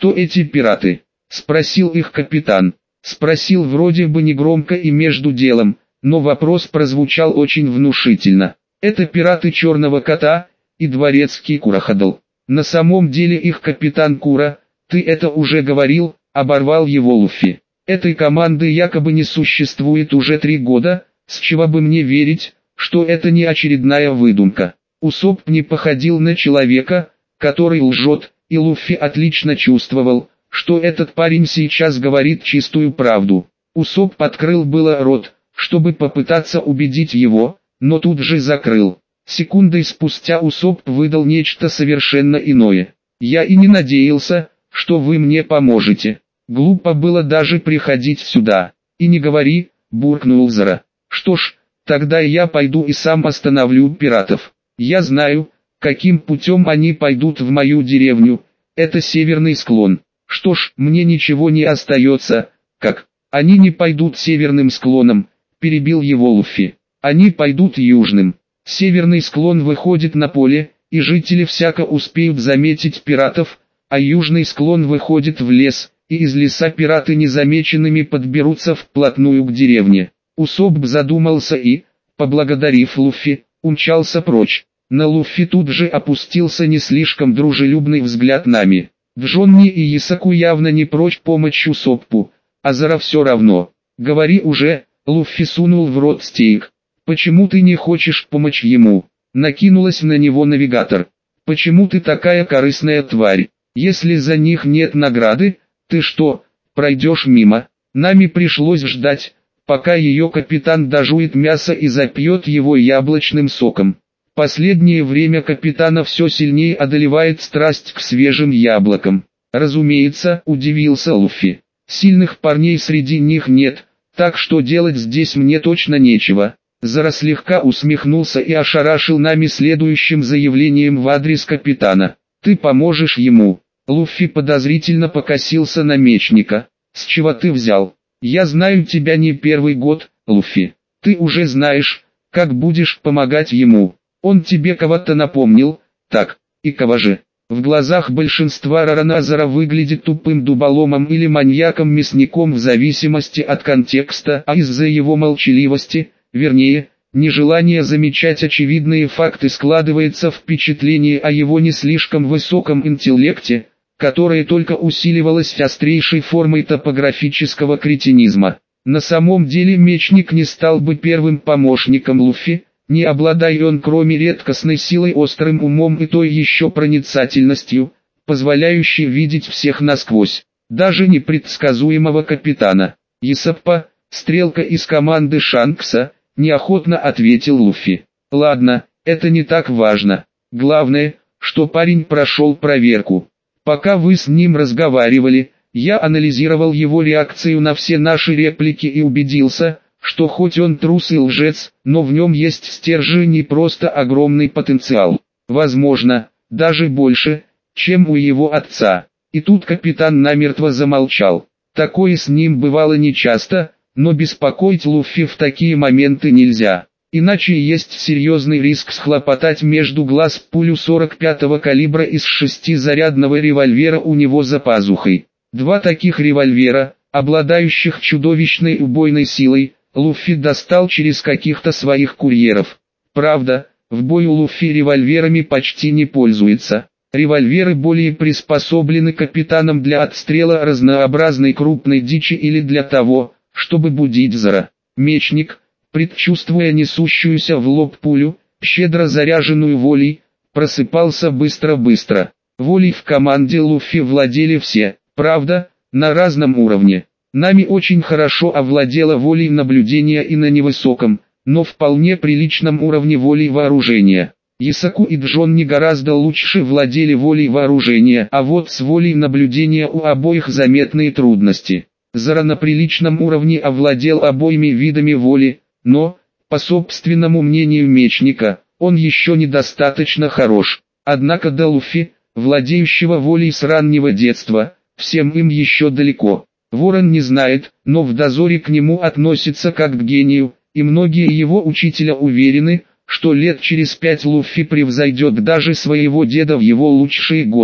кто эти пираты? Спросил их капитан. Спросил вроде бы негромко и между делом, но вопрос прозвучал очень внушительно. Это пираты Черного Кота и дворецкий Кураходл. На самом деле их капитан Кура, ты это уже говорил, оборвал его Луффи. Этой команды якобы не существует уже 3 года, с чего бы мне верить, что это не очередная выдумка. Усоп не походил на человека, который лжет, и Луффи отлично чувствовал, что этот парень сейчас говорит чистую правду. Усоп открыл было рот, чтобы попытаться убедить его, но тут же закрыл. Секундой спустя Усоп выдал нечто совершенно иное. «Я и не надеялся, что вы мне поможете. Глупо было даже приходить сюда. И не говори», — буркнул Зара. «Что ж, тогда я пойду и сам остановлю пиратов. Я знаю, каким путем они пойдут в мою деревню. Это северный склон. Что ж, мне ничего не остается, как... Они не пойдут северным склоном», — перебил его Луффи. «Они пойдут южным. Северный склон выходит на поле, и жители всяко успеют заметить пиратов, а южный склон выходит в лес, и из леса пираты незамеченными подберутся вплотную к деревне». Усоп задумался и, поблагодарив Луффи, умчался прочь. На Луффи тут же опустился не слишком дружелюбный взгляд Нами. Джонни и Исаку явно не прочь помочь Усопу, а Зара все равно. «Говори уже», — Луффи сунул в рот стейк. «Почему ты не хочешь помочь ему?» Накинулась на него навигатор. «Почему ты такая корыстная тварь? Если за них нет награды, ты что, пройдешь мимо?» Нами пришлось ждать, пока ее капитан дожует мясо и запьет его яблочным соком. Последнее время капитана все сильнее одолевает страсть к свежим яблокам. «Разумеется», — удивился Луффи. «Сильных парней среди них нет, так что делать здесь мне точно нечего». Зара слегка усмехнулся и ошарашил Нами следующим заявлением в адрес капитана. «Ты поможешь ему». Луффи подозрительно покосился на мечника. «С чего ты взял? Я знаю тебя не первый год, Луффи. Ты уже знаешь, как будешь помогать ему. Он тебе кого-то напомнил, так, и кого же?» В глазах большинства Рорана Зара выглядит тупым дуболомом или маньяком-мясником в зависимости от контекста, а из-за его молчаливости, вернее, нежелание замечать очевидные факты, складывается впечатление о его не слишком высоком интеллекте, которое только усиливалось острейшей формой топографического кретинизма. На самом деле мечник не стал бы первым помощником Луффи, не обладая он кроме редкостной силой острым умом и той еще проницательностью, позволяющей видеть всех насквозь, даже непредсказуемого капитана. «Исаппа, стрелка из команды Шанкса», — неохотно ответил Луффи. «Ладно, это не так важно. Главное, что парень прошел проверку. Пока вы с ним разговаривали, я анализировал его реакцию на все наши реплики и убедился, что хоть он трус и лжец, но в нем есть стержень и просто огромный потенциал. Возможно, даже больше, чем у его отца». И тут капитан намертво замолчал. Такое с ним бывало нечасто, но беспокоить Луффи в такие моменты нельзя. Иначе есть серьезный риск схлопотать между глаз пулю 45-го калибра из 6-зарядного револьвера у него за пазухой. 2 таких револьвера, обладающих чудовищной убойной силой, Луффи достал через каких-то своих курьеров. Правда, в бою Луффи револьверами почти не пользуется. Револьверы более приспособлены капитаном для отстрела разнообразной крупной дичи или для того, чтобы будить Зара. Мечник, предчувствуя несущуюся в лоб пулю, щедро заряженную волей, просыпался быстро-быстро. Волей в команде Луффи владели все, правда, на разном уровне. Нами очень хорошо овладела волей наблюдения и на невысоком, но вполне приличном уровне волей вооружения. Исаку и Джонни гораздо лучше владели волей вооружения, а вот с волей наблюдения у обоих заметные трудности. Зара на приличном уровне овладел обоими видами воли, но, по собственному мнению мечника, он еще недостаточно хорош. Однако до Луффи, владеющего волей с раннего детства, всем им еще далеко. Ворон не знает, но в дозоре к нему относится как к гению, и многие его учителя уверены, что лет через 5 Луффи превзойдет даже своего деда в его лучшие годы.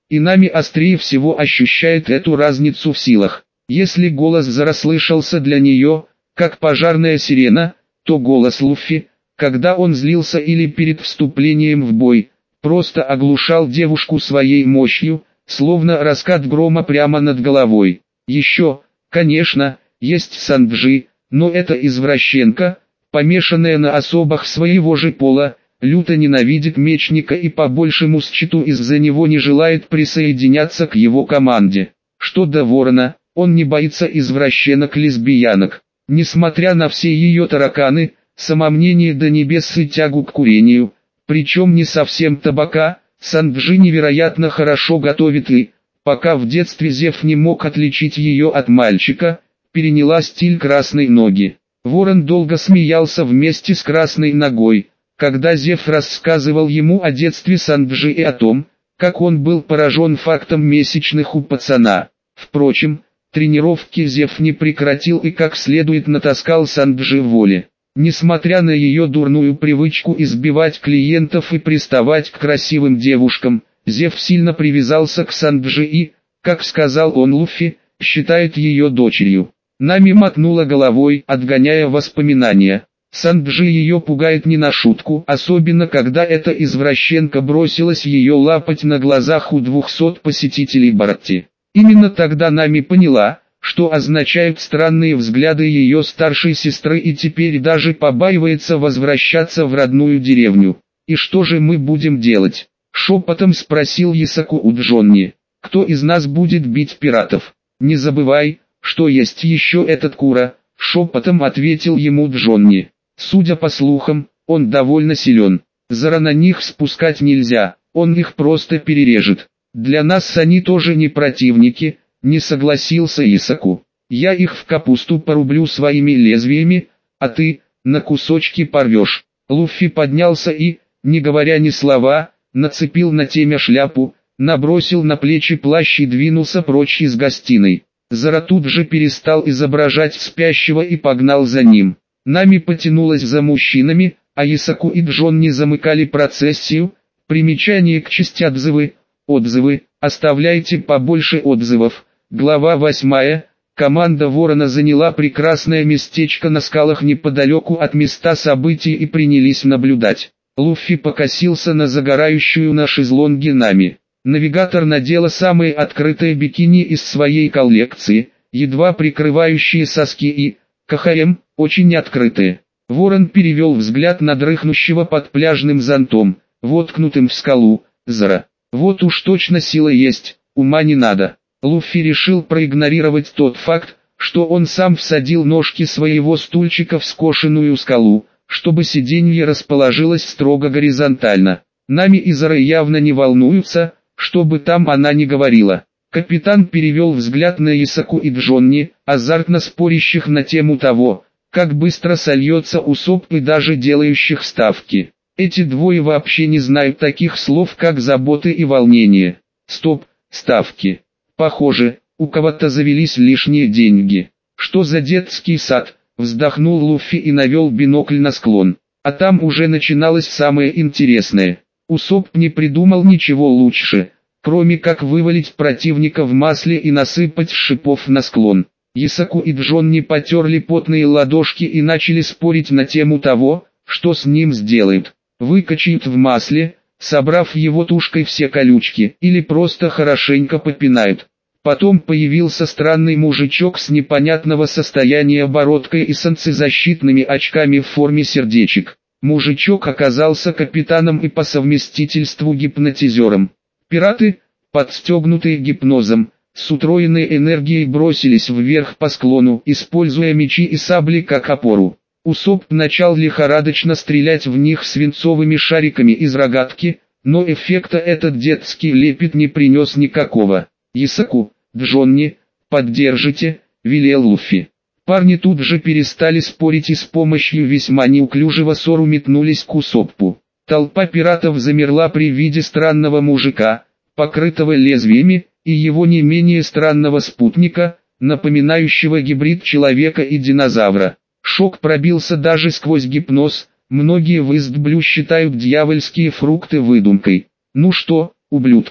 и Нами острее всего ощущает эту разницу в силах. Если голос Зара слышался для нее, как пожарная сирена, то голос Луффи, когда он злился или перед вступлением в бой, просто оглушал девушку своей мощью, словно раскат грома прямо над головой. Еще, конечно, есть Санджи, но это извращенка, помешанная на особах своего же пола, люто ненавидит мечника и по большему счету из-за него не желает присоединяться к его команде. Что до Ворона, он не боится извращенок-лесбиянок. Несмотря на все ее тараканы, самомнение до небес и тягу к курению, причем не совсем табака, Санджи невероятно хорошо готовит и, пока в детстве Зев не мог отличить ее от мальчика, переняла стиль красной ноги. Ворон долго смеялся вместе с красной ногой, когда Зев рассказывал ему о детстве Санджи и о том, как он был поражен фактом месячных у пацана. Впрочем, тренировки Зев не прекратил и как следует натаскал Санджи в воле. Несмотря на ее дурную привычку избивать клиентов и приставать к красивым девушкам, Зев сильно привязался к Санджи и, как сказал он Луффи, считает ее дочерью. Нами мотнула головой, отгоняя воспоминания. Санджи ее пугает не на шутку, особенно когда эта извращенка бросилась ее лапать на глазах у 200 посетителей Барти. Именно тогда Нами поняла, что означают странные взгляды ее старшей сестры и теперь даже побаивается возвращаться в родную деревню. «И что же мы будем делать?» — шепотом спросил Ясаку у Джонни. «Кто из нас будет бить пиратов? Не забывай, что есть еще этот Кура», — шепотом ответил ему Джонни. «Судя по слухам, он довольно силен. Зара на них спускать нельзя, он их просто перережет. Для нас они тоже не противники», — не согласился Исаку. «Я их в капусту порублю своими лезвиями, а ты, на кусочки порвешь». Луффи поднялся и, не говоря ни слова, нацепил на темя шляпу, набросил на плечи плащ и двинулся прочь из гостиной. Зара тут же перестал изображать спящего и погнал за ним. Нами потянулась за мужчинами, а Исаку и Джонни замыкали процессию. Примечание к части отзывы. Отзывы. Оставляйте побольше отзывов. Глава 8. Команда Ворона заняла прекрасное местечко на скалах неподалеку от места событий и принялись наблюдать. Луффи покосился на загорающую на шезлонге Нами. Навигатор надела самые открытые бикини из своей коллекции, едва прикрывающие соски и, КХМ, очень открытые. Ворон перевел взгляд на дрыхнущего под пляжным зонтом, воткнутым в скалу, Зара. Вот уж точно сила есть, ума не надо. Луффи решил проигнорировать тот факт, что он сам всадил ножки своего стульчика в скошенную скалу, чтобы сиденье расположилось строго горизонтально. Нами и Зара явно не волнуются, что бы там она ни говорила. Капитан перевел взгляд на Исаку и Джонни, азартно спорящих на тему того, как быстро сольется Усоп и даже делающих ставки. Эти двое вообще не знают таких слов, как заботы и волнение. Стоп, ставки. Похоже, у кого-то завелись лишние деньги. Что за детский сад? Вздохнул Луффи и навел бинокль на склон. А там уже начиналось самое интересное. Усоп не придумал ничего лучше, кроме как вывалить противника в масле и насыпать шипов на склон. Исаку и Джонни потерли потные ладошки и начали спорить на тему того, что с ним сделают. Выкачают в масле, собрав его тушкой все колючки, или просто хорошенько попинают. Потом появился странный мужичок с непонятного состояния бородкой и солнцезащитными очками в форме сердечек. Мужичок оказался капитаном и по совместительству гипнотизером. Пираты, подстегнутые гипнозом, с утроенной энергией бросились вверх по склону, используя мечи и сабли как опору. Усоп начал лихорадочно стрелять в них свинцовыми шариками из рогатки, но эффекта этот детский лепет не принес никакого. «Исаку, Джонни, поддержите», — велел Луффи. Парни тут же перестали спорить и с помощью весьма неуклюжего сору метнулись к Усопу. Толпа пиратов замерла при виде странного мужика, покрытого лезвиями, и его не менее странного спутника, напоминающего гибрид человека и динозавра. Шок пробился даже сквозь гипноз, многие в Истблю считают дьявольские фрукты выдумкой. «Ну что, ублюдки,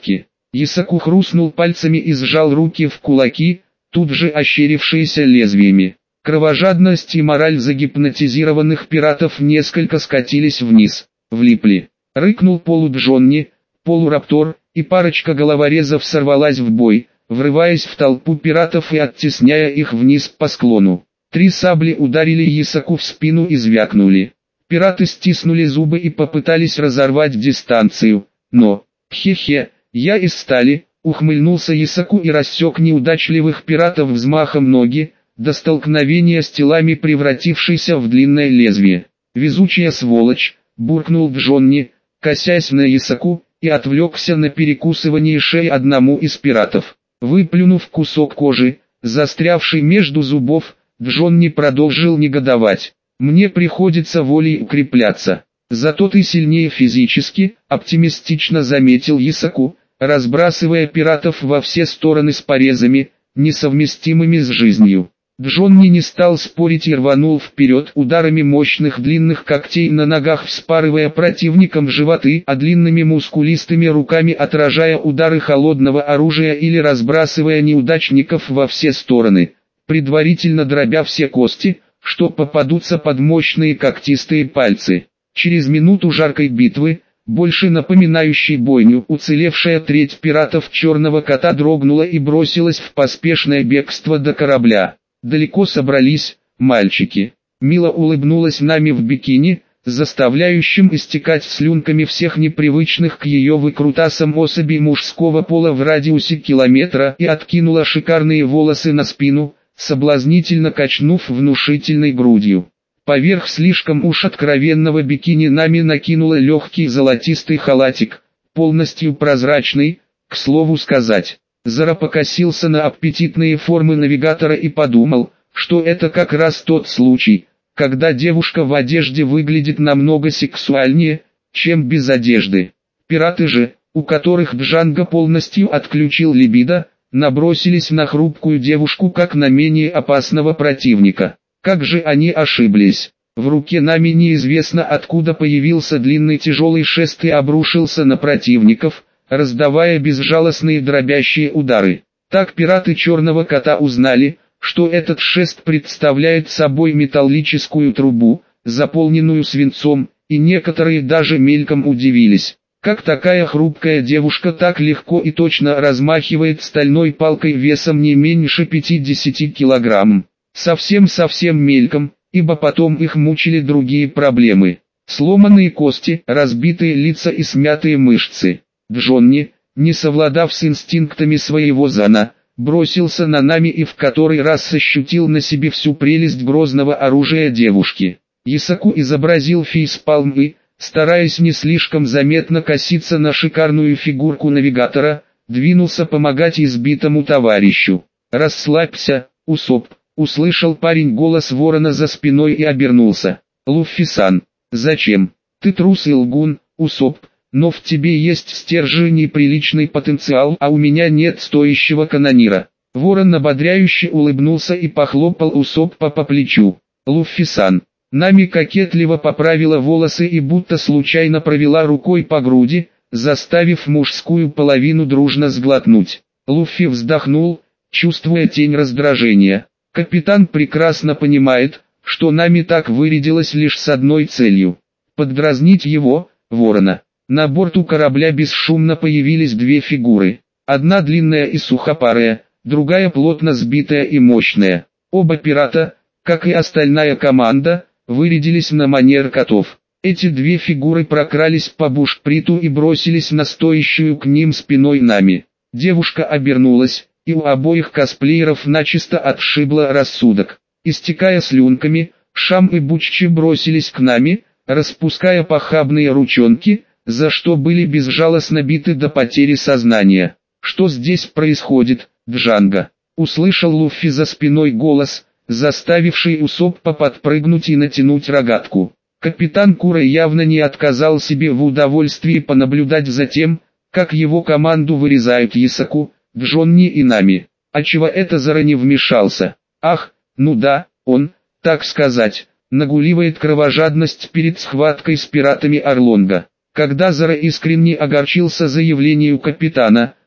Исаку хрустнул пальцами и сжал руки в кулаки, тут же ощерившиеся лезвиями. Кровожадность и мораль загипнотизированных пиратов несколько скатились вниз, влипли. Рыкнул полуджонни, полураптор, и парочка головорезов сорвалась в бой, врываясь в толпу пиратов и оттесняя их вниз по склону. 3 сабли ударили Исаку в спину и звякнули. Пираты стиснули зубы и попытались разорвать дистанцию, но, хе-хе, я из стали, ухмыльнулся Исаку и рассек неудачливых пиратов взмахом ноги, до столкновения с телами превратившейся в длинное лезвие. «Везучая сволочь», буркнул Джонни, косясь на Исаку, и отвлекся на перекусывание шеи одному из пиратов. Выплюнув кусок кожи, застрявший между зубов, Джонни продолжил негодовать. «Мне приходится волей укрепляться. Зато ты сильнее физически», оптимистично заметил Исаку, разбрасывая пиратов во все стороны с порезами, несовместимыми с жизнью. Джонни не стал спорить и рванул вперед ударами мощных длинных когтей на ногах, вспарывая противникам животы, а длинными мускулистыми руками отражая удары холодного оружия или разбрасывая неудачников во все стороны, предварительно дробя все кости, что попадутся под мощные когтистые пальцы. Через минуту жаркой битвы, больше напоминающей бойню, уцелевшая треть пиратов Черного Кота дрогнула и бросилась в поспешное бегство до корабля. «Далеко собрались, мальчики?» Мила улыбнулась Нами в бикини, заставляющим истекать слюнками всех непривычных к ее выкрутасам особей мужского пола в радиусе километра, и откинула шикарные волосы на спину, соблазнительно качнув внушительной грудью. Поверх слишком уж откровенного бикини Нами накинула легкий золотистый халатик, полностью прозрачный, к слову сказать. Зара покосился на аппетитные формы навигатора и подумал, что это как раз тот случай, когда девушка в одежде выглядит намного сексуальнее, чем без одежды. Пираты же, у которых Джанго полностью отключил либидо, набросились на хрупкую девушку как на менее опасного противника. Как же они ошиблись. В руке Нами неизвестно откуда появился длинный тяжелый шест и обрушился на противников, раздавая безжалостные дробящие удары. Так пираты Черного Кота узнали, что этот шест представляет собой металлическую трубу, заполненную свинцом, и некоторые даже мельком удивились, как такая хрупкая девушка так легко и точно размахивает стальной палкой весом не меньше 50 килограмм. Совсем мельком, ибо потом их мучили другие проблемы. Сломанные кости, разбитые лица и смятые мышцы. Джонни, не совладав с инстинктами своего зана, бросился на Нами и в который раз ощутил на себе всю прелесть грозного оружия девушки. Исаку изобразил фейспалм и, стараясь не слишком заметно коситься на шикарную фигурку навигатора, двинулся помогать избитому товарищу. «Расслабься, Усоп», услышал парень голос ворона за спиной и обернулся. «Луффи-сан, зачем? Ты трус и лгун, Усоп. Но в тебе есть стержень и приличный потенциал, а у меня нет стоящего канонира». Ворон ободряюще улыбнулся и похлопал Усоппа по плечу. «Луффи-сан». Нами кокетливо поправила волосы и будто случайно провела рукой по груди, заставив мужскую половину дружно сглотнуть. Луффи вздохнул, чувствуя тень раздражения. Капитан прекрасно понимает, что Нами так вырядилась лишь с одной целью – поддразнить его, ворона. На борту корабля бесшумно появились 2 фигуры. Одна длинная и сухопарая, другая плотно сбитая и мощная. Оба пирата, как и остальная команда, вырядились на манер котов. Эти 2 фигуры прокрались по бушприту и бросились на стоящую к ним спиной Нами. Девушка обернулась, и у обоих косплееров начисто отшибло рассудок. Истекая слюнками, Шам и Буччи бросились к Нами, распуская похабные ручонки, за что были безжалостно биты до потери сознания. «Что здесь происходит, Джанго?» услышал Луффи за спиной голос, заставивший Усоппа подпрыгнуть и натянуть рогатку. Капитан Кура явно не отказал себе в удовольствии понаблюдать за тем, как его команду вырезают Исаку, Джонни и Нами. А чего это Зара не вмешался? Ах, ну да, он, так сказать, нагуливает кровожадность перед схваткой с пиратами Орлонга. Когда Зара искренне огорчился заявлению капитана,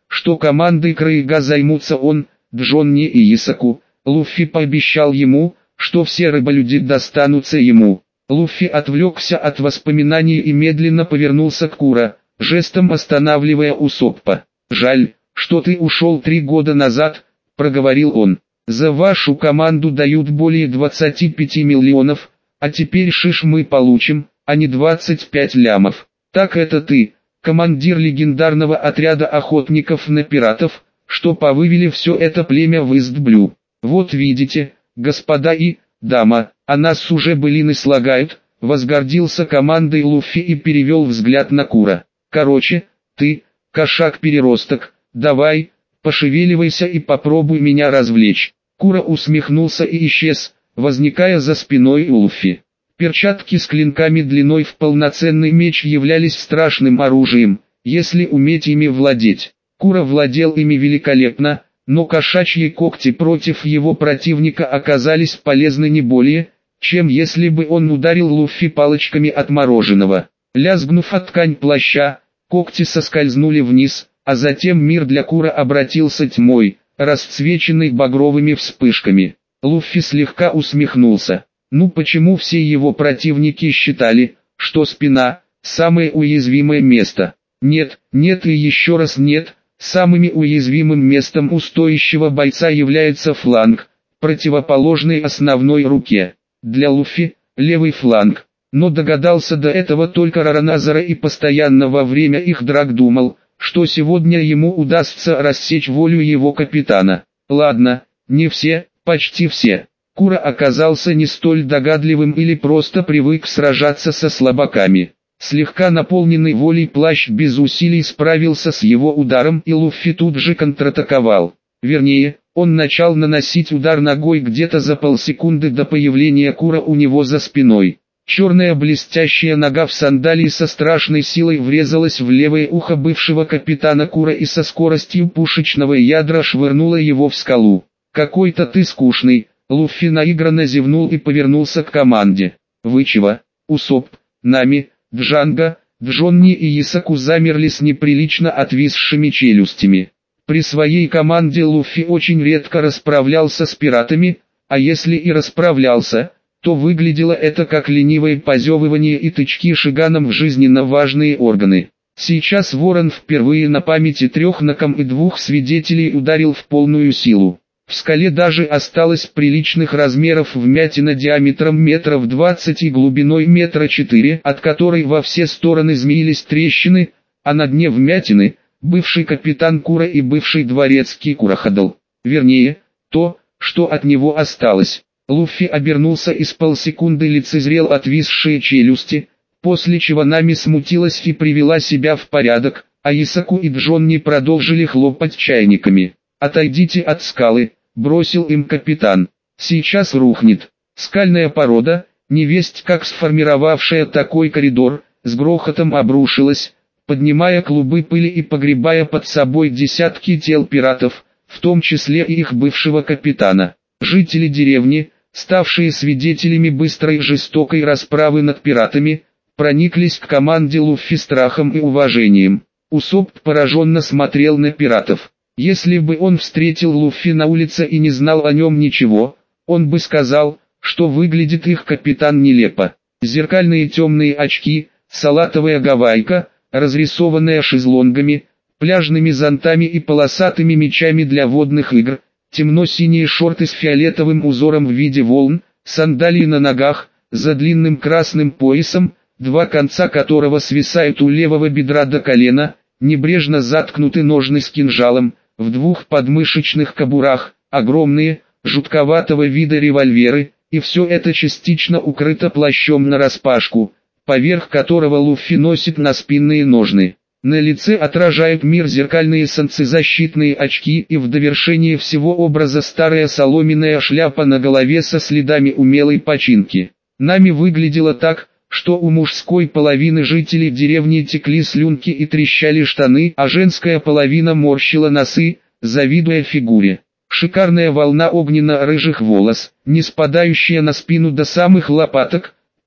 что командой Крейга займутся он, Джонни и Исаку. Луффи пообещал ему, что все рыболюди достанутся ему. Луффи отвлекся от воспоминаний и медленно повернулся к Кура, жестом останавливая Усоппа. «Жаль, что ты ушел 3 года назад», — проговорил он. «За вашу команду дают более 25 миллионов, а теперь шиш мы получим, а не 25 лямов. Так это ты, командир легендарного отряда охотников на пиратов, что повывели все это племя в Истблю. Вот видите, господа и дама, а нас уже былины слагают», — возгордился командой Луффи и перевел взгляд на Кура. «Короче, ты, кошак-переросток, давай, пошевеливайся и попробуй меня развлечь». Кура усмехнулся и исчез, возникая за спиной Луффи. Перчатки с клинками длиной в полноценный меч являлись страшным оружием, если уметь ими владеть. Кура владел ими великолепно, но кошачьи когти против его противника оказались полезны не более, чем если бы он ударил Луффи палочками от мороженого. Лязгнув о ткань плаща, когти соскользнули вниз, а затем мир для Кура обратился тьмой, расцвеченный багровыми вспышками. Луффи слегка усмехнулся. Ну почему все его противники считали, что спина – самое уязвимое место? Нет, нет и еще раз нет. Самым уязвимым местом у стоящего бойца является фланг, противоположный основной руке. Для Луффи – левый фланг. Но догадался до этого только Рараназара и постоянно во время их драк думал, что сегодня ему удастся рассечь волю его капитана. Ладно, не все, почти все. Кура оказался не столь догадливым или просто привык сражаться со слабаками. Слегка наполненный волей плащ без усилий справился с его ударом, и Луффи тут же контратаковал. Вернее, он начал наносить удар ногой где-то за полсекунды до появления Кура у него за спиной. Черная блестящая нога в сандалии со страшной силой врезалась в левое ухо бывшего капитана Кура и со скоростью пушечного ядра швырнула его в скалу. «Какой-то ты скучный», — Луффи наигранно зевнул и повернулся к команде. «Вы чего, Усопп, Нами, Джанго, Джонни и Исаку замерли с неприлично отвисшими челюстями. При своей команде Луффи очень редко расправлялся с пиратами, а если и расправлялся, то выглядело это как ленивое позевывание и тычки шиганом в жизненно важные органы. Сейчас Ворон впервые на памяти 3 нокам и 2 свидетелей ударил в полную силу. В скале даже осталось приличных размеров вмятина диаметром метров 20 и глубиной метра 4, от которой во все стороны змеились трещины, а на дне вмятины – бывший капитан Кура и бывший дворецкий Кураходл. Вернее, то, что от него осталось. Луффи обернулся и с полсекунды лицезрел отвисшие челюсти, после чего Нами смутилась и привела себя в порядок, а Исаку и Джонни продолжили хлопать чайниками. «Отойдите от скалы», — бросил им капитан. «Сейчас рухнет». Скальная порода, невесть как сформировавшая такой коридор, с грохотом обрушилась, поднимая клубы пыли и погребая под собой десятки тел пиратов, в том числе и их бывшего капитана. Жители деревни, ставшие свидетелями быстрой и жестокой расправы над пиратами, прониклись к команде Луффи страхом и уважением. Усопп пораженно смотрел на пиратов. Если бы он встретил Луффи на улице и не знал о нем ничего, он бы сказал, что выглядит их капитан нелепо. Зеркальные темные очки, салатовая гавайка, разрисованная шезлонгами, пляжными зонтами и полосатыми мечами для водных игр, темно-синие шорты с фиолетовым узором в виде волн, сандалии на ногах, за длинным красным поясом, 2 конца которого свисают у левого бедра до колена, небрежно заткнуты ножны с кинжалом, в 2 подмышечных кобурах, огромные, жутковатого вида револьверы, и все это частично укрыто плащом нараспашку, поверх которого Луффи носит наспинные ножны. На лице отражают мир зеркальные солнцезащитные очки и в довершение всего образа старая соломенная шляпа на голове со следами умелой починки. Нами выглядело так, что у мужской половины жителей деревни текли слюнки и трещали штаны, а женская половина морщила носы, завидуя фигуре. Шикарная волна огненно-рыжих волос, не спадающая на спину до самых лопаток,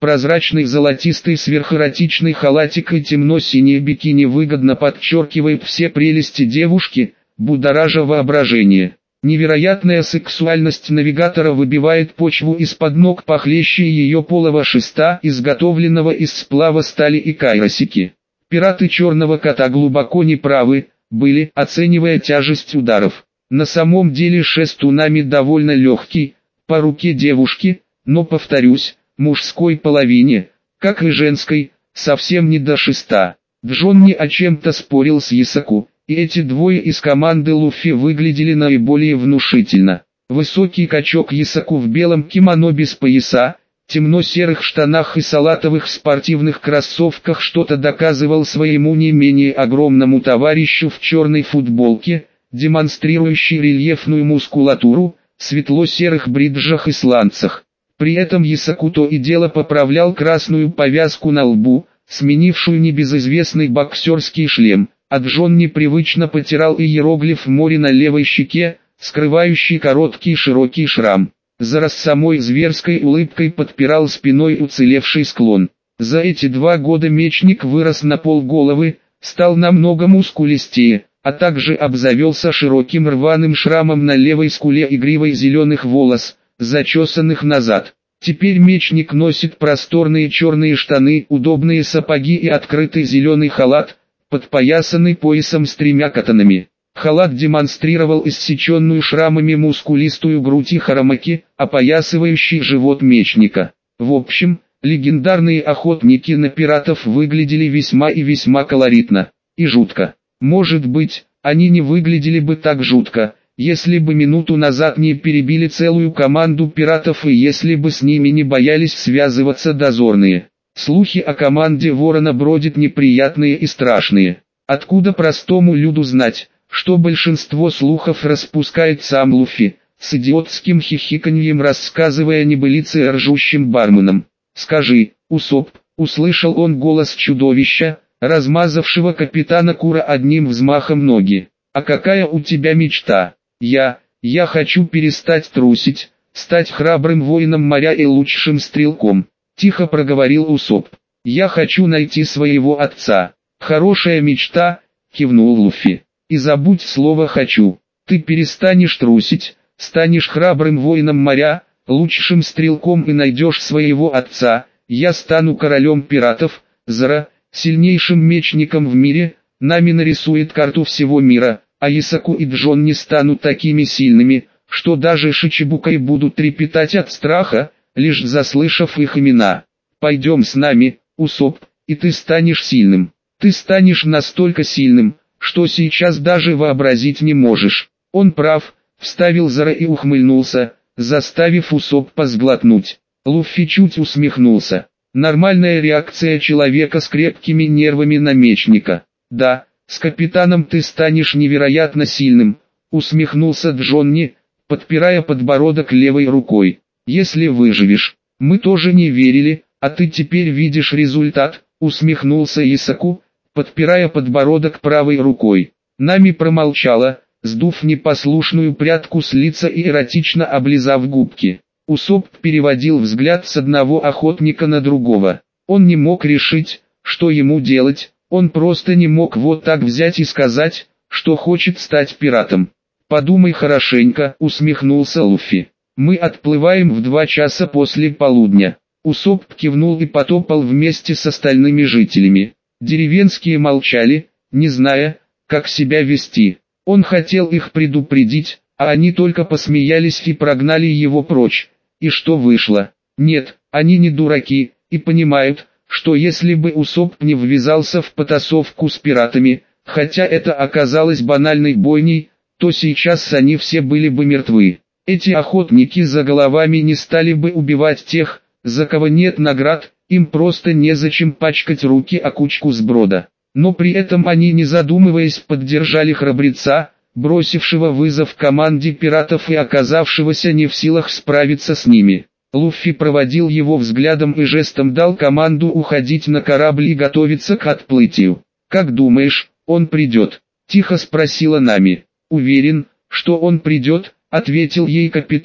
Прозрачный золотистый сверхэротичный халатик и темно-синее бикини выгодно подчеркивает все прелести девушки, будоража воображение. Невероятная сексуальность навигатора выбивает почву из-под ног похлеще ее полого шеста, изготовленного из сплава стали и кайросики. Пираты Черного Кота глубоко неправы были, оценивая тяжесть ударов. На самом деле шест у нами довольно легкий, по руке девушки, но повторюсь, мужской половине, как и женской, совсем не до шеста. Джонни о чем-то спорил с Ясаку, и эти двое из команды Луффи выглядели наиболее внушительно. Высокий качок Ясаку в белом кимоно без пояса, темно-серых штанах и салатовых спортивных кроссовках что-то доказывал своему не менее огромному товарищу в черной футболке, демонстрирующей рельефную мускулатуру, светло-серых бриджах и сланцах. При этом Ясаку то и дело поправлял красную повязку на лбу, сменившую небезызвестный боксерский шлем, а Джон непривычно потирал иероглиф море на левой щеке, скрывающий короткий широкий шрам. Зараз самой зверской улыбкой подпирал спиной уцелевший склон. За эти 2 года мечник вырос на полголовы, стал намного мускулистее, а также обзавелся широким рваным шрамом на левой скуле и гривой зеленых волос, зачесанных назад. Теперь мечник носит просторные черные штаны, удобные сапоги и открытый зеленый халат, подпоясанный поясом с 3 катанами. Халат демонстрировал иссеченную шрамами мускулистую грудь и харамаки, опоясывающий живот мечника. В общем, легендарные охотники на пиратов выглядели весьма и весьма колоритно. И жутко. Может быть, они не выглядели бы так жутко, если бы минуту назад не перебили целую команду пиратов и если бы с ними не боялись связываться дозорные. Слухи о команде Ворона бродят неприятные и страшные. Откуда простому люду знать, что большинство слухов распускает сам Луффи, с идиотским хихиканьем рассказывая небылицы ржущим барменам. «Скажи, Усоп», — услышал он голос чудовища, размазавшего капитана Кура одним взмахом ноги. «А какая у тебя мечта?» Я хочу перестать трусить, стать храбрым воином моря и лучшим стрелком», — тихо проговорил Усоп. «Я хочу найти своего отца». «Хорошая мечта», — кивнул Луффи. «И забудь слово «хочу». Ты перестанешь трусить, станешь храбрым воином моря, лучшим стрелком и найдешь своего отца. Я стану королем пиратов, Зара, сильнейшим мечником в мире, нами нарисует карту всего мира, а Ясаку и Джон не станут такими сильными, что даже Шичибукай будут трепетать от страха, лишь заслышав их имена. Пойдем с нами, Усоп, и ты станешь сильным. Ты станешь настолько сильным, что сейчас даже вообразить не можешь». «Он прав», — вставил Зара и ухмыльнулся, заставив Усоппа сглотнуть. Луффи чуть усмехнулся. Нормальная реакция человека с крепкими нервами на мечника. «Да, с капитаном ты станешь невероятно сильным», — усмехнулся Джонни, подпирая подбородок левой рукой. «Если выживешь». «Мы тоже не верили, а ты теперь видишь результат», — усмехнулся Ясаку, подпирая подбородок правой рукой. Нами промолчала, сдув непослушную прядку с лица и эротично облизав губки. Усоп переводил взгляд с одного охотника на другого. Он не мог решить, что ему делать, он просто не мог вот так взять и сказать, что хочет стать пиратом. «Подумай хорошенько», — усмехнулся Луффи. «Мы отплываем в 2 часа после полудня». Усоп кивнул и потопал вместе с остальными жителями. Деревенские молчали, не зная, как себя вести. Он хотел их предупредить, а они только посмеялись и прогнали его прочь. И что вышло? Нет, они не дураки, и понимают, что если бы Усоп не ввязался в потасовку с пиратами, хотя это оказалось банальной бойней, то сейчас они все были бы мертвы. Эти охотники за головами не стали бы убивать тех, за кого нет наград, им просто незачем пачкать руки о кучку сброда. Но при этом они, не задумываясь, поддержали храбреца, бросившего вызов команде пиратов и оказавшегося не в силах справиться с ними. Луффи проводил его взглядом и жестом дал команду уходить на корабль и готовиться к отплытию. «Как думаешь, он придет?» – тихо спросила Нами. «Уверен, что он придет», – ответил ей капитан,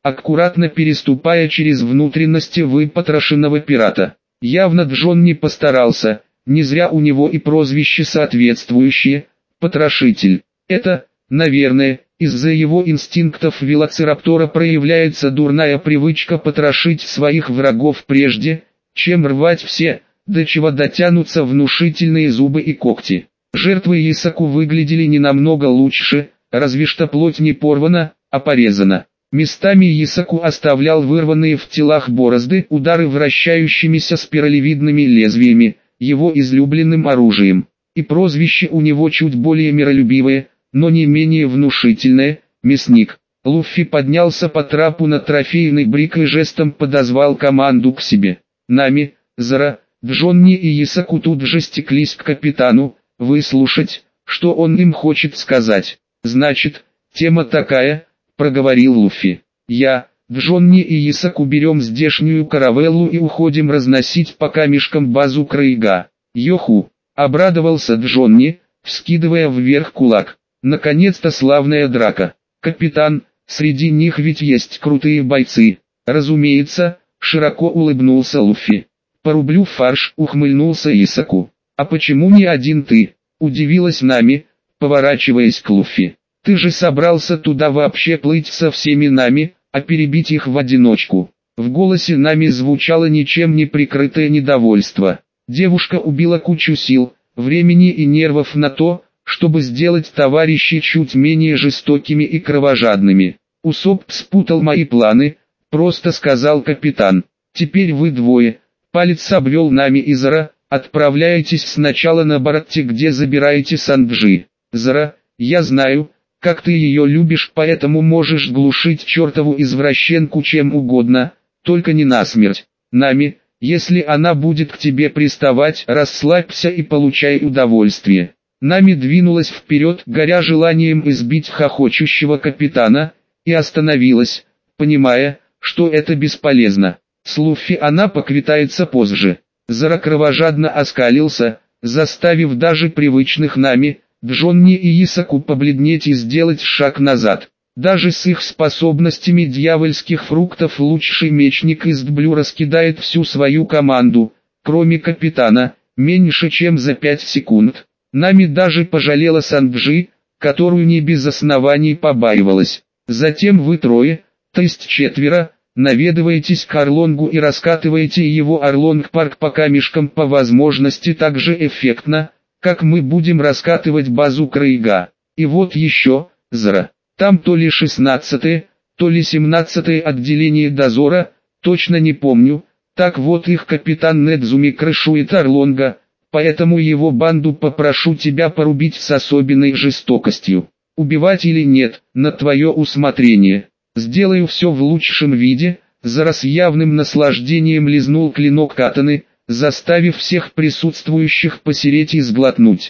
аккуратно переступая через внутренности выпотрошенного пирата. Явно Джон не постарался, не зря у него и прозвище соответствующее – потрошитель. Это, наверное, из-за его инстинктов велоцираптора проявляется дурная привычка потрошить своих врагов прежде, чем рвать все, до чего дотянутся внушительные зубы и когти. Жертвы Исаку выглядели не намного лучше, разве что плоть не порвана, а порезана. Местами Исаку оставлял вырванные в телах борозды, удары вращающимися спиралевидными лезвиями, его излюбленным оружием. И прозвище у него чуть более миролюбивое, но не менее внушительное – мясник. Луффи поднялся по трапу на трофейный брик и жестом подозвал команду к себе. Нами, Зара, Джонни и Исаку тут же стеклись к капитану, выслушать, что он им хочет сказать. «Значит, тема такая», — проговорил Луффи. «Я, Джонни и Исаку берем здешнюю каравеллу и уходим разносить по камешкам базу Крейга». «Йоху!» — обрадовался Джонни, вскидывая вверх кулак. «Наконец-то славная драка. Капитан, среди них ведь есть крутые бойцы». «Разумеется», — широко улыбнулся Луффи. «Порублю фарш», — ухмыльнулся Исаку. «А почему не один ты?» — удивилась Нами, поворачиваясь к Луффи. «Ты же собрался туда вообще плыть со всеми нами, а перебить их в одиночку». В голосе Нами звучало ничем не прикрытое недовольство. Девушка убила кучу сил, времени и нервов на то, чтобы сделать товарищей чуть менее жестокими и кровожадными. «Усоп спутал мои планы», — просто сказал капитан. «Теперь вы двое». Палец обвел Нами и Зара. «Отправляйтесь сначала на Баратти, где забираете Санджи. Зара, я знаю, как ты ее любишь, поэтому можешь глушить чертову извращенку чем угодно, только не насмерть. Нами, если она будет к тебе приставать, расслабься и получай удовольствие». Нами двинулась вперед, горя желанием избить хохочущего капитана, и остановилась, понимая, что это бесполезно. С Луффи она поквитается позже. Зара кровожадно оскалился, заставив даже привычных Нами, Джонни и Исаку побледнеть и сделать шаг назад. Даже с их способностями дьявольских фруктов лучший мечник из Дблю раскидает всю свою команду, кроме капитана, меньше чем за 5 секунд. Нами даже пожалела Санджи, которую не без оснований побаивалась. Затем вы трое, то есть четверо, наведываетесь к Орлонгу и раскатываете его Орлонг-парк по камешкам по возможности так же эффектно, как мы будем раскатывать базу Крейга. И вот еще, Зара, там то ли 16-е, то ли 17-е отделение дозора, точно не помню, так вот их капитан Недзуми крышует Орлонга, поэтому его банду попрошу тебя порубить с особенной жестокостью. Убивать или нет, на твое усмотрение. Сделаю все в лучшем виде. Зара с явным наслаждением лизнул клинок катаны, заставив всех присутствующих посереть и сглотнуть.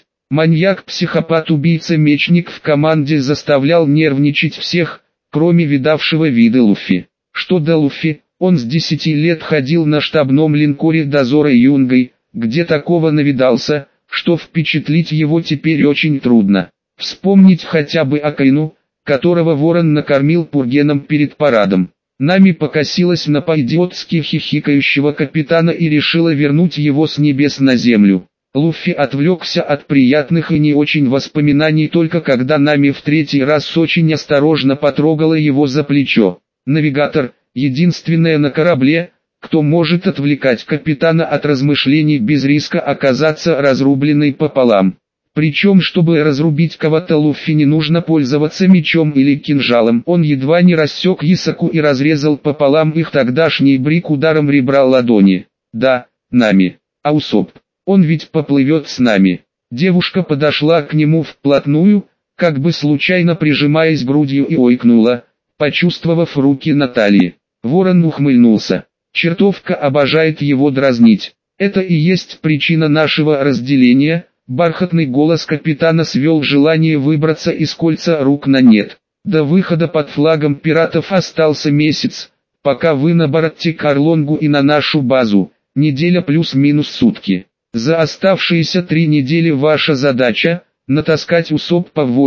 Маньяк-психопат-убийца-мечник в команде заставлял нервничать всех, кроме видавшего виды Луффи. Что до Луффи, он с 10 лет ходил на штабном линкоре дозора Юнгой, где такого навидался, что впечатлить его теперь очень трудно. Вспомнить хотя бы Акаину, которого Ворон накормил пургеном перед парадом. Нами покосилась на по-идиотски хихикающего капитана и решила вернуть его с небес на землю. Луффи отвлекся от приятных и не очень воспоминаний только когда Нами в 3-й раз очень осторожно потрогала его за плечо. Навигатор, единственная на корабле, кто может отвлекать капитана от размышлений без риска оказаться разрубленной пополам. Причем, чтобы разрубить кого-то Луффи не нужно пользоваться мечом или кинжалом. Он едва не рассек Исаку и разрезал пополам их тогдашний брик ударом ребра ладони. Да, Нами. А Усоп, он ведь поплывет с нами. Девушка подошла к нему вплотную, как бы случайно прижимаясь грудью и ойкнула, почувствовав руки Натальи. Ворон ухмыльнулся. Чертовка обожает его дразнить. Это и есть причина нашего разделения. Бархатный голос капитана свел желание выбраться из кольца рук на нет. До выхода под флагом пиратов остался месяц, пока вы на Баратти к Орлонгу и на нашу базу, неделя плюс-минус сутки. За оставшиеся 3 недели ваша задача – натаскать Усоп по воле,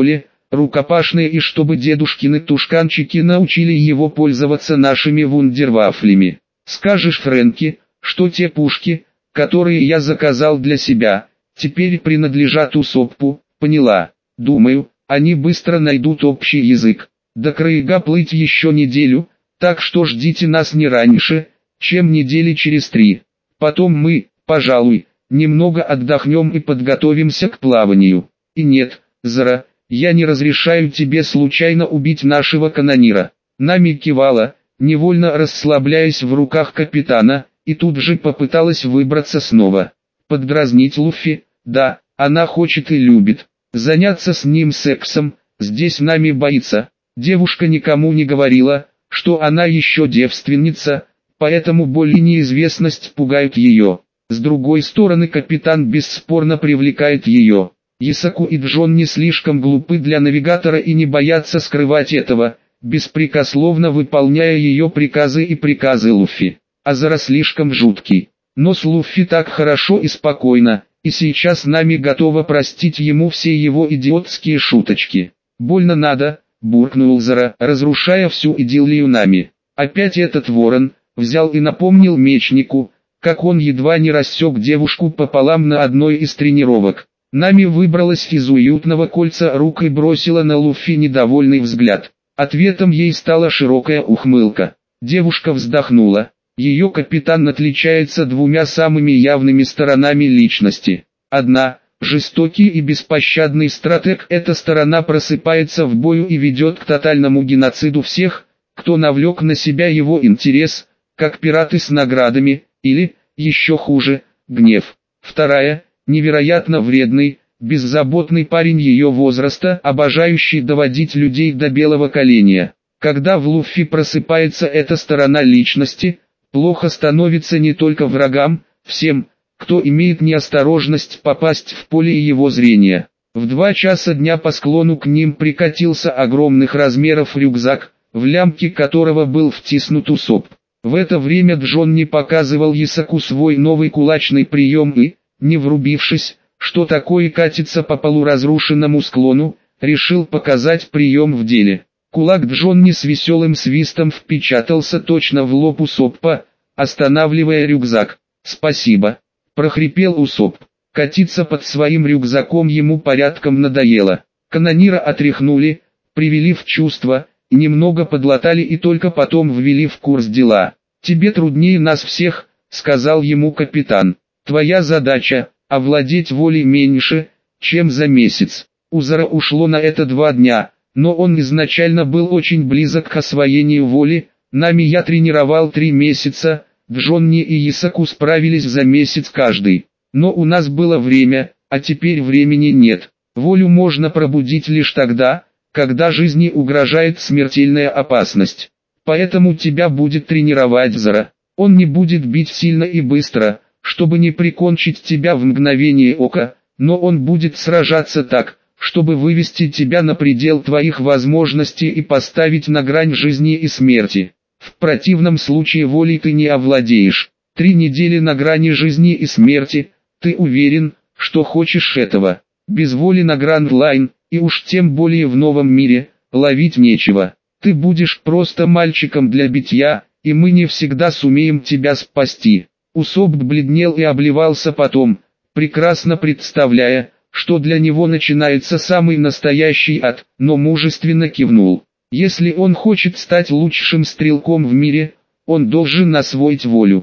рукопашные и чтобы дедушкины тушканчики научили его пользоваться нашими вундервафлями. Скажешь Фрэнки, что те пушки, которые я заказал для себя, теперь принадлежат Усоппу, поняла? Думаю, они быстро найдут общий язык. До Крейга плыть еще неделю, так что ждите нас не раньше, чем недели через 3. Потом мы, пожалуй, немного отдохнем и подготовимся к плаванию. И нет, Зара, я не разрешаю тебе случайно убить нашего канонира. Нами кивала, невольно расслабляясь в руках капитана, и тут же попыталась выбраться снова. Поддразнить Луффи, да, она хочет и любит. Заняться с ним сексом, здесь Нами боится. Девушка никому не говорила, что она еще девственница, поэтому боль и неизвестность пугают ее. С другой стороны, капитан бесспорно привлекает ее. Исаку и Джон не слишком глупы для навигатора и не боятся скрывать этого, беспрекословно выполняя ее приказы и приказы Луффи. Азара слишком жуткий, но с Луффи так хорошо и спокойно, и сейчас Нами готова простить ему все его идиотские шуточки. «Больно надо», — буркнул Зара, разрушая всю идиллию Нами. Опять этот ворон, взял и напомнил мечнику, как он едва не рассек девушку пополам на одной из тренировок. Нами выбралась из уютного кольца рук и бросила на Луффи недовольный взгляд. Ответом ей стала широкая ухмылка. Девушка вздохнула. Ее капитан отличается двумя самыми явными сторонами личности. Одна, жестокий и беспощадный стратег, эта сторона просыпается в бою и ведет к тотальному геноциду всех, кто навлек на себя его интерес, как пираты с наградами, или, еще хуже, гнев. Вторая, невероятно вредный, беззаботный парень ее возраста, обожающий доводить людей до белого коленя. Когда в Луффи просыпается эта сторона личности, плохо становится не только врагам, всем, кто имеет неосторожность попасть в поле его зрения. В 2 часа дня по склону к ним прикатился огромных размеров рюкзак, в лямки которого был втиснут Усоп. В это время Джон не показывал Исаку свой новый кулачный прием и, не врубившись, что такое катится по полуразрушенному склону, решил показать прием в деле. Кулак Джонни с веселым свистом впечатался точно в лоб Усоппа, останавливая рюкзак. «Спасибо», — прохрипел Усоп. Катиться под своим рюкзаком ему порядком надоело. Канонира отряхнули, привели в чувство, немного подлатали и только потом ввели в курс дела. «Тебе труднее нас всех», — сказал ему капитан. «Твоя задача — овладеть волей меньше, чем за месяц». У Зара ушло на это 2 дня, но он изначально был очень близок к освоению воли. Нами я тренировал 3 месяца, Джонни и Исаку справились за месяц каждый. Но у нас было время, а теперь времени нет. Волю можно пробудить лишь тогда, когда жизни угрожает смертельная опасность. Поэтому тебя будет тренировать Зара. Он не будет бить сильно и быстро, чтобы не прикончить тебя в мгновение ока, но он будет сражаться так, чтобы вывести тебя на предел твоих возможностей и поставить на грань жизни и смерти. В противном случае волей ты не овладеешь. 3 недели на грани жизни и смерти, ты уверен, что хочешь этого? Без воли на Гранд-Лайн, и уж тем более в новом мире, ловить нечего. Ты будешь просто мальчиком для битья, и мы не всегда сумеем тебя спасти. Усоп бледнел и обливался потом, прекрасно представляя, что для него начинается самый настоящий ад, но мужественно кивнул. Если он хочет стать лучшим стрелком в мире, он должен освоить волю.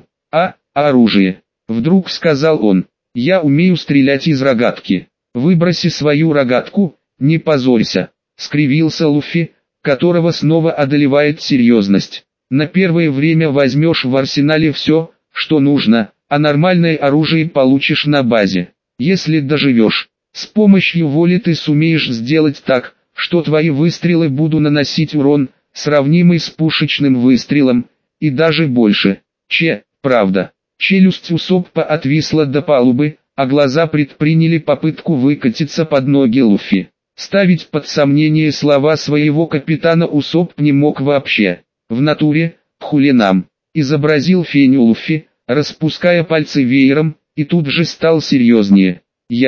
Оружие. Вдруг сказал он, я умею стрелять из рогатки. Выброси свою рогатку, не позорься. Скривился Луффи, которого снова одолевает серьезность. На первое время возьмешь в арсенале все, что нужно, а нормальное оружие получишь на базе. Если доживешь, с помощью воли ты сумеешь сделать так, что твои выстрелы будут наносить урон, сравнимый с пушечным выстрелом, и даже больше. Правда. Челюсть Усоппа отвисла до палубы, а глаза предприняли попытку выкатиться под ноги Луффи. Ставить под сомнение слова своего капитана Усоп не мог вообще. В натуре, хулинам, изобразил феню Луффи, распуская пальцы веером, и тут же стал серьезнее.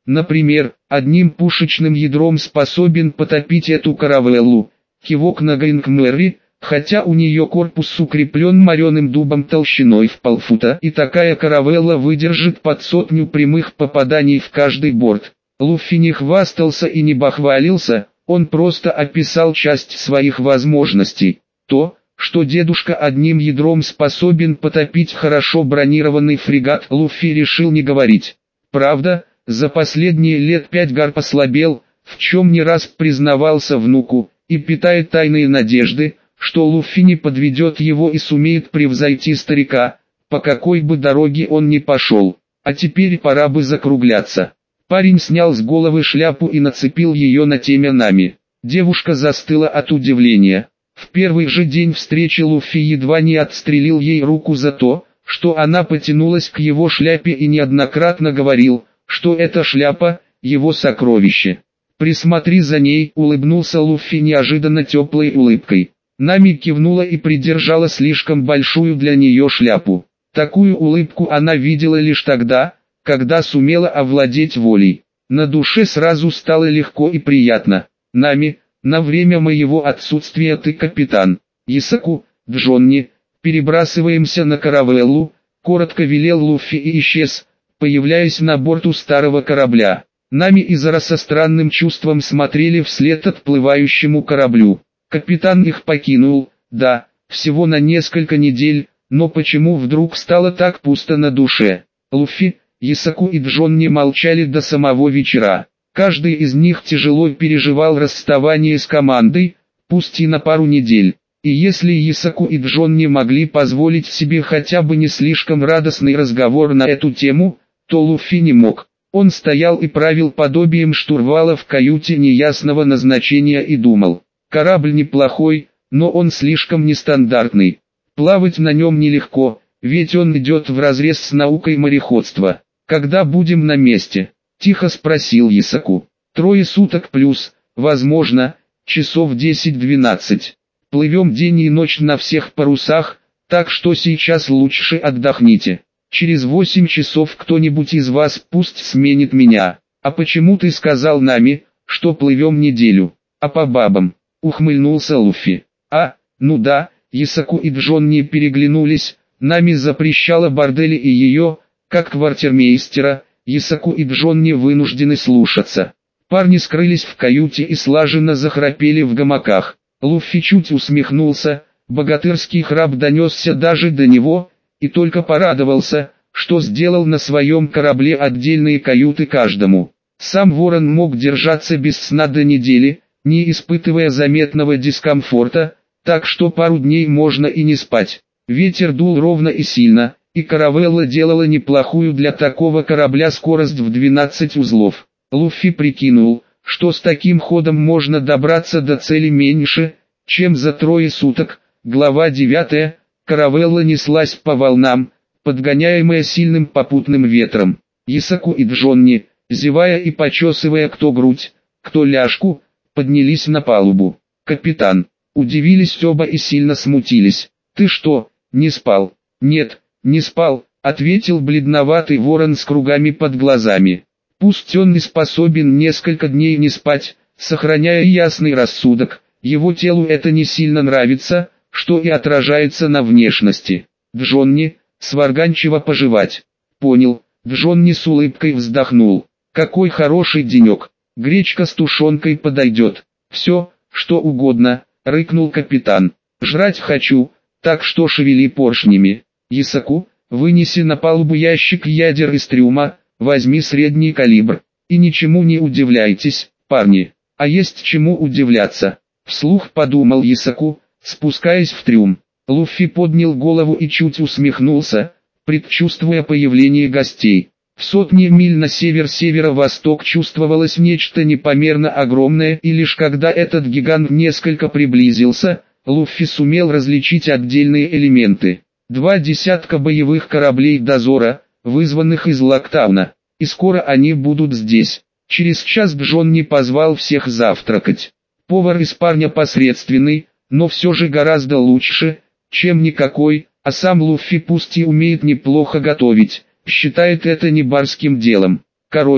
Например, одним пушечным ядром способен потопить эту каравеллу. Кивок на Гайнг-Мэри, хотя у нее корпус укреплен мореным дубом толщиной в полфута, и такая каравелла выдержит под 100 прямых попаданий в каждый борт. Луффи не хвастался и не бахвалился, он просто описал часть своих возможностей. То, что дедушка одним ядром способен потопить хорошо бронированный фрегат, Луффи решил не говорить. Правда, за последние лет 5 Гарп ослабел, в чем не раз признавался внуку, и питает тайные надежды, что Луффи не подведет его и сумеет превзойти старика, по какой бы дороге он ни пошел. А теперь пора бы закругляться. Парень снял с головы шляпу и нацепил ее на темя Нами. Девушка застыла от удивления. В первый же день встречи Луффи едва не отстрелил ей руку за то, что она потянулась к его шляпе и неоднократно говорил, что эта шляпа – его сокровище. «Присмотри за ней», – улыбнулся Луффи неожиданно теплой улыбкой. Нами кивнула и придержала слишком большую для нее шляпу. Такую улыбку она видела лишь тогда, когда сумела овладеть волей. На душе сразу стало легко и приятно. «Нами, на время моего отсутствия ты капитан. Исаку, Джонни, перебрасываемся на каравеллу», — коротко велел Луффи и исчез, появляясь на борту старого корабля. Нами и Зара со странным чувством смотрели вслед отплывающему кораблю. Капитан их покинул, да, всего на несколько недель, но почему вдруг стало так пусто на душе? Луффи, Исаку и Джонни молчали до самого вечера. Каждый из них тяжело переживал расставание с командой, пусть и на пару недель. И если Исаку и Джонни могли позволить себе хотя бы не слишком радостный разговор на эту тему, то Луффи не мог. Он стоял и правил подобием штурвала в каюте неясного назначения и думал: корабль неплохой, но он слишком нестандартный. Плавать на нем нелегко, ведь он идет вразрез с наукой мореходства. «Когда будем на месте?» — тихо спросил Исаку. «3 суток плюс, возможно, часов 10-12. Плывем день и ночь на всех парусах, так что сейчас лучше отдохните. Через 8 часов кто-нибудь из вас пусть сменит меня». «А почему ты сказал Нами, что плывем неделю?» «А по бабам», — ухмыльнулся Луффи. Ну да», — Исаку и Джонни переглянулись. Нами запрещала бордели и ее, как квартирмейстера, Исаку и Джонни вынуждены слушаться. Парни скрылись в каюте и слаженно захрапели в гамаках. Луффи чуть усмехнулся, богатырский храп донесся даже до него, и только порадовался, что сделал на своем корабле отдельные каюты каждому. Сам Ворон мог держаться без сна до недели, не испытывая заметного дискомфорта, так что пару дней можно и не спать. Ветер дул ровно и сильно, и каравелла делала неплохую для такого корабля скорость в 12 узлов. Луффи прикинул, что с таким ходом можно добраться до цели меньше, чем за 3 суток. Глава 9. Каравелла неслась по волнам, подгоняемая сильным попутным ветром. Исаку и Джонни, зевая и почесывая кто грудь, кто ляжку, поднялись на палубу. «Капитан!» Удивились оба и сильно смутились. «Ты что, не спал?» «Нет, не спал», — ответил бледноватый Ворон с кругами под глазами. Пусть он не способен несколько дней не спать, сохраняя ясный рассудок, его телу это не сильно нравится, что и отражается на внешности. «Джонни, сварганчиво пожевать». «Понял», — Джонни с улыбкой вздохнул. «Какой хороший денек, гречка с тушенкой подойдет». «Все, что угодно», — рыкнул капитан. «Жрать хочу, так что шевели поршнями. Исаку, вынеси на палубу ящик ядер из трюма, возьми средний калибр. И ничему не удивляйтесь, парни, а есть чему удивляться», — вслух подумал Исаку, спускаясь в трюм. Луффи поднял голову и чуть усмехнулся, предчувствуя появление гостей. В сотни миль на север-северо-восток чувствовалось нечто непомерно огромное, и лишь когда этот гигант несколько приблизился, Луффи сумел различить отдельные элементы. 2 десятка боевых кораблей дозора, вызванных из Локтауна, и скоро они будут здесь. Через час Джонни позвал всех завтракать. Повар из парня посредственный, но все же гораздо лучше, чем никакой, а сам Луффи пусть и умеет неплохо готовить, считает это не барским делом. Короче,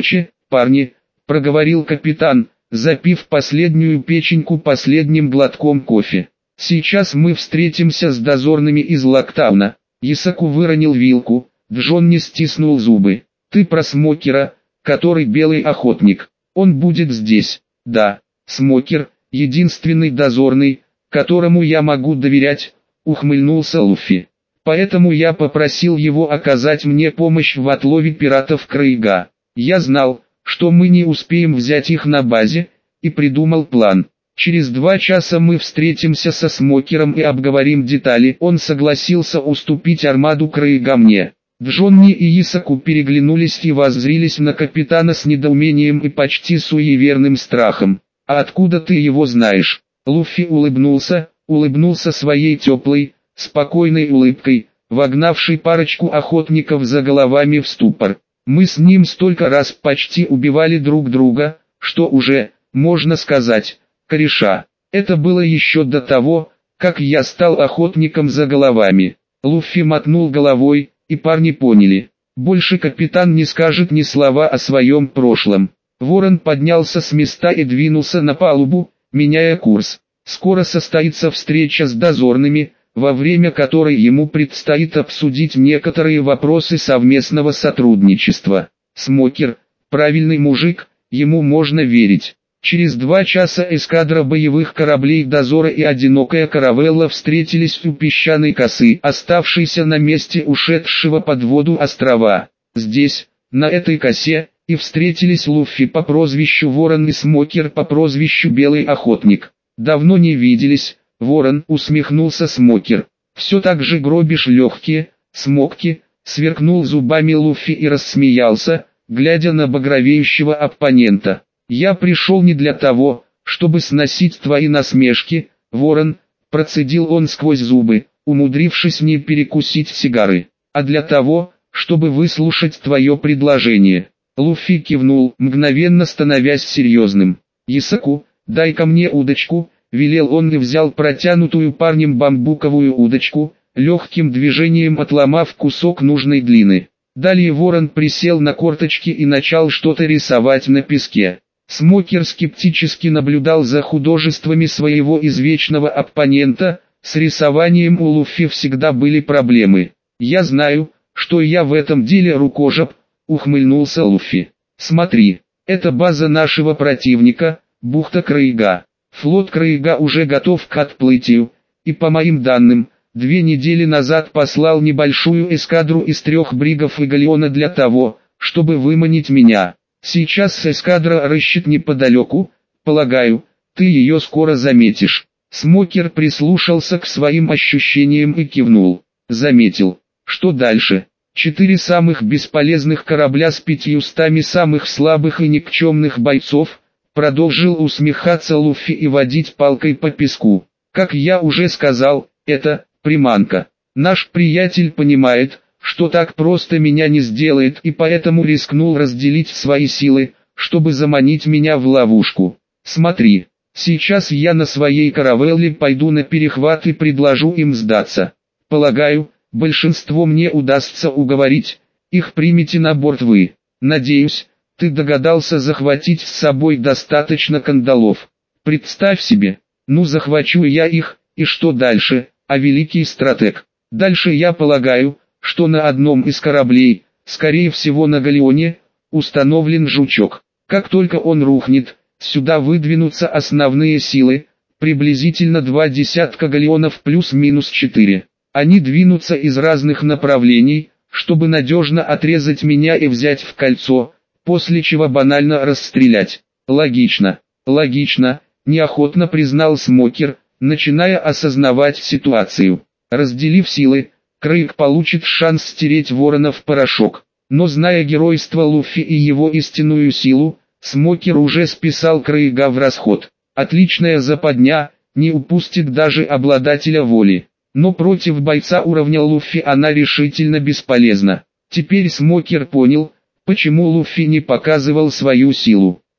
«Парни», — проговорил капитан, запив последнюю печеньку последним глотком кофе. «Сейчас мы встретимся с дозорными из Локтауна». Исаку выронил вилку, Джонни стиснул зубы. «Ты про Смокера, который белый охотник. Он будет здесь». «Да, Смокер, единственный дозорный, которому я могу доверять», — ухмыльнулся Луффи. «Поэтому я попросил его оказать мне помощь в отлове пиратов Крейга. Я знал, что мы не успеем взять их на базе, и придумал план. Через 2 часа мы встретимся со Смокером и обговорим детали». Он согласился уступить армаду Крейга мне. Джонни и Исаку переглянулись и воззрились на капитана с недоумением и почти суеверным страхом. «А откуда ты его знаешь?» Луффи улыбнулся своей теплой, спокойной улыбкой, вогнавшей парочку охотников за головами в ступор. «Мы с ним столько раз почти убивали друг друга, что уже, можно сказать, кореша. Это было еще до того, как я стал охотником за головами». Луффи мотнул головой, и парни поняли. Больше капитан не скажет ни слова о своем прошлом. Ворон поднялся с места и двинулся на палубу, меняя курс. Скоро состоится встреча с дозорными, во время которой ему предстоит обсудить некоторые вопросы совместного сотрудничества. Смокер, правильный мужик, ему можно верить. Через 2 часа эскадра боевых кораблей дозора и одинокая каравелла встретились у песчаной косы, оставшейся на месте ушедшего под воду острова. Здесь, на этой косе, и встретились Луффи по прозвищу Ворон и Смокер по прозвищу Белый Охотник. «Давно не виделись, Ворон», — усмехнулся Смокер. «Все так же гробишь легкие, Смокки», — сверкнул зубами Луффи и рассмеялся, глядя на багровеющего оппонента. «Я пришел не для того, чтобы сносить твои насмешки, Ворон», — процедил он сквозь зубы, умудрившись не перекусить сигары, «а для того, чтобы выслушать твое предложение». Луффи кивнул, мгновенно становясь серьезным. «Исаку, дай-ка мне удочку», — велел он и взял протянутую парнем бамбуковую удочку, легким движением отломав кусок нужной длины. Далее Ворон присел на корточки и начал что-то рисовать на песке. Смокер скептически наблюдал за художествами своего извечного оппонента, с рисованием у Луффи всегда были проблемы. «Я знаю, что я в этом деле рукожоп», — ухмыльнулся Луффи. «Смотри, это база нашего противника, бухта Крейга. Флот Крейга уже готов к отплытию, и по моим данным, 2 недели назад послал небольшую эскадру из 3 бригов и галеона для того, чтобы выманить меня. Сейчас эскадра рыщет неподалеку, полагаю, ты ее скоро заметишь». Смокер прислушался к своим ощущениям и кивнул. «Заметил. Что дальше?» 4 самых бесполезных корабля с 500 самых слабых и никчемных бойцов, продолжил усмехаться Луффи и водить палкой по песку. «Как я уже сказал, это приманка. Наш приятель понимает, что так просто меня не сделает, и поэтому рискнул разделить свои силы, чтобы заманить меня в ловушку. Смотри, сейчас я на своей каравелле пойду на перехват и предложу им сдаться. Полагаю, большинство мне удастся уговорить, их примите на борт вы. Надеюсь, ты догадался захватить с собой достаточно кандалов. Представь себе, ну захвачу я их, и что дальше, а великий стратег? Дальше я полагаю, что на одном из кораблей, скорее всего на галеоне, установлен жучок. Как только он рухнет, сюда выдвинутся основные силы, приблизительно 2 десятка галеонов плюс-минус 4. Они двинутся из разных направлений, чтобы надежно отрезать меня и взять в кольцо, после чего банально расстрелять. Логично, неохотно признал Смокер, начиная осознавать ситуацию. Разделив силы, Крейг получит шанс стереть Ворона в порошок. Но зная геройство Луффи и его истинную силу, Смокер уже списал Крейга в расход. Отличная западня, не упустит даже обладателя воли. Но против бойца уровня Луффи она решительно бесполезна. Теперь Смокер понял, почему Луффи не показывал свою силу.